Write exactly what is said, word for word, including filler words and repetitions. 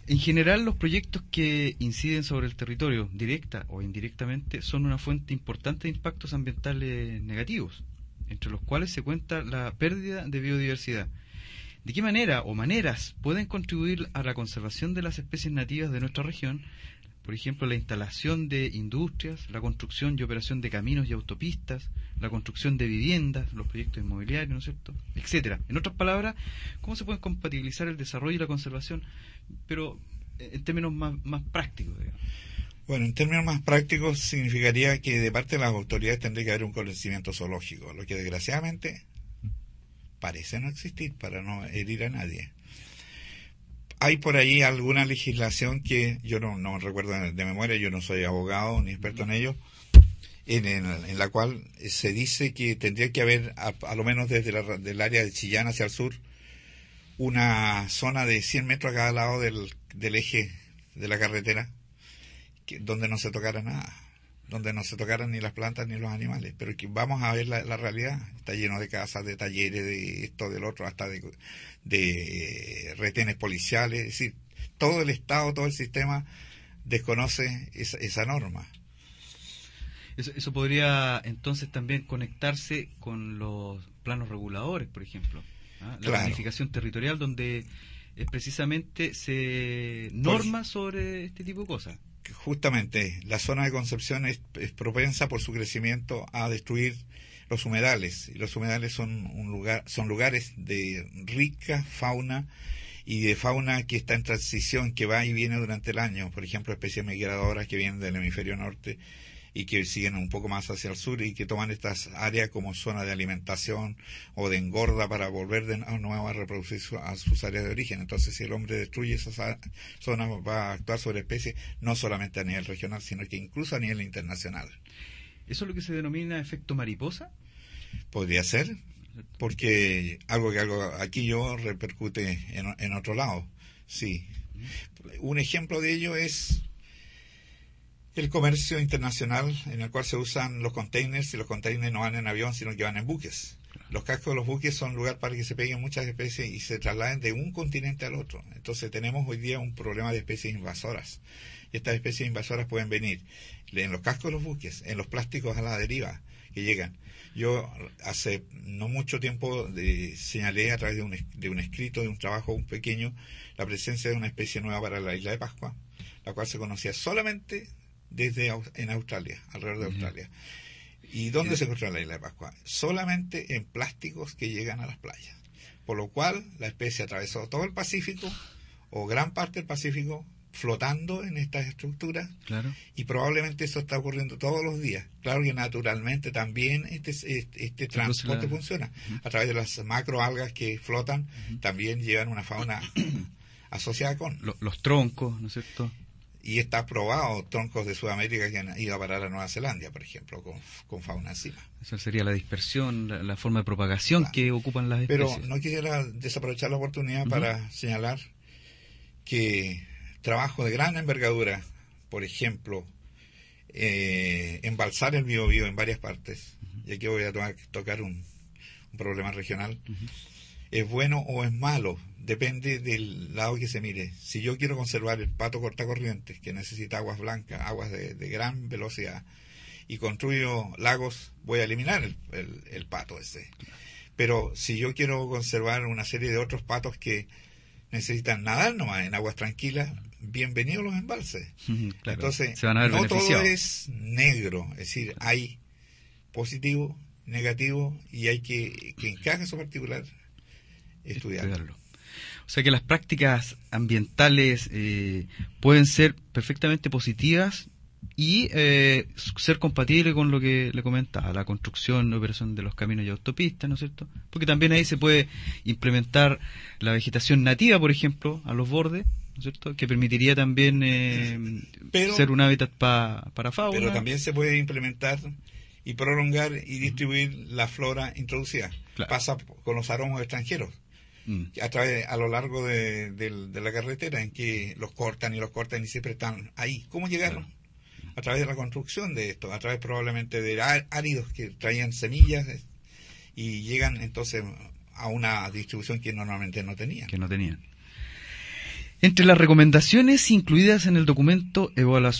En general, los proyectos que inciden sobre el territorio, directa o indirectamente, son una fuente importante de impactos ambientales negativos, entre los cuales se cuenta la pérdida de biodiversidad. ¿De qué manera o maneras pueden contribuir a la conservación de las especies nativas de nuestra región? Por ejemplo, la instalación de industrias, la construcción y operación de caminos y autopistas, la construcción de viviendas, los proyectos inmobiliarios, ¿no es cierto?, etcétera. En otras palabras, ¿cómo se pueden compatibilizar el desarrollo y la conservación, pero en términos más, más prácticos, digamos? Bueno, en términos más prácticos significaría que de parte de las autoridades tendría que haber un conocimiento zoológico, lo que desgraciadamente parece no existir para no herir a nadie. Hay por ahí alguna legislación que yo no, no recuerdo de memoria, yo no soy abogado ni experto en ello, en, en, en la cual se dice que tendría que haber, a, a lo menos desde la, del área de Chillán hacia el sur, una zona de cien metros a cada lado del, del eje de la carretera, que, donde no se tocara nada, donde no se tocaran ni las plantas ni los animales, pero que vamos a ver la, la realidad, está lleno de casas, de talleres, de esto, del otro, hasta de, de retenes policiales, es decir, todo el Estado, todo el sistema desconoce esa, esa norma. Eso, eso podría entonces también conectarse con los planos reguladores, por ejemplo, ¿ah? La Claro. planificación territorial, donde eh, precisamente se norma pues, sobre este tipo de cosas. Justamente, la zona de Concepción es, es propensa por su crecimiento a destruir los humedales, y los humedales son un lugar, son lugares de rica fauna y de fauna que está en transición, que va y viene durante el año, por ejemplo, especies migradoras que vienen del hemisferio norte y que siguen un poco más hacia el sur y que toman estas áreas como zona de alimentación o de engorda para volver de nuevo a reproducir su, a sus áreas de origen. Entonces, si el hombre destruye esas zonas, va a actuar sobre especies no solamente a nivel regional, sino que incluso a nivel internacional. ¿Eso es lo que se denomina efecto mariposa? Podría ser, porque algo que algo aquí yo repercute en, en otro lado, sí. Un ejemplo de ello es el comercio internacional, en el cual se usan los containers, y los containers no van en avión, sino que van en buques. Los cascos de los buques son lugar para que se peguen muchas especies y se trasladen de un continente al otro. Entonces tenemos hoy día un problema de especies invasoras. Y estas especies invasoras pueden venir en los cascos de los buques, en los plásticos a la deriva que llegan. Yo hace no mucho tiempo de, señalé a través de un, de un escrito, de un trabajo un pequeño, la presencia de una especie nueva para la isla de Pascua, la cual se conocía solamente desde en Australia, alrededor de Australia. ¿Y dónde se encuentra la isla de Pascua? Solamente en plásticos que llegan a las playas. Por lo cual la especie atravesó todo el Pacífico, o gran parte del Pacífico, flotando en estas estructuras, claro. Y probablemente eso está ocurriendo todos los días. Claro que naturalmente también este, este, este transporte la... funciona. Uh-huh. A través de las macroalgas que flotan, uh-huh. también llevan una fauna asociada con... Los, los troncos, ¿no es cierto? Y está probado troncos de Sudamérica que han ido a parar a Nueva Zelanda, por ejemplo, con, con fauna encima. Esa sería la dispersión, la, la forma de propagación claro. que ocupan las especies. Pero no quisiera desaprovechar la oportunidad uh-huh. para señalar que trabajo de gran envergadura, por ejemplo, eh, embalsar el Biobío en varias partes, uh-huh. y aquí voy a to- tocar un, un problema regional, uh-huh. es bueno o es malo, depende del lado que se mire. Si yo quiero conservar el pato cortacorrientes, que necesita aguas blancas, aguas de, de gran velocidad, y construyo lagos, voy a eliminar el, el, el pato ese. Pero si yo quiero conservar una serie de otros patos que necesitan nadar nomás en aguas tranquilas, bienvenidos los embalses. Uh-huh, claro. Entonces, Se van a ver no todo es negro, es decir, hay positivo, negativo, y hay que, que en caso particular, estudiarlo. estudiarlo. O sea que las prácticas ambientales eh, pueden ser perfectamente positivas y eh, ser compatibles con lo que le comentaba, la construcción, la operación de los caminos y autopistas, ¿no es cierto? Porque también ahí se puede implementar la vegetación nativa, por ejemplo, a los bordes, ¿no es cierto? Que permitiría también eh, pero, ser un hábitat pa, para fauna. Pero también se puede implementar y prolongar y distribuir uh-huh. la flora introducida. Claro. Pasa con los aromos extranjeros. A través a lo largo de, de, de la carretera, en que los cortan y los cortan y siempre están ahí. ¿Cómo llegaron? Claro. A través de la construcción de esto, a través probablemente de áridos que traían semillas y llegan entonces a una distribución que normalmente no tenían. Que no tenían. Entre las recomendaciones incluidas en el documento Evaluación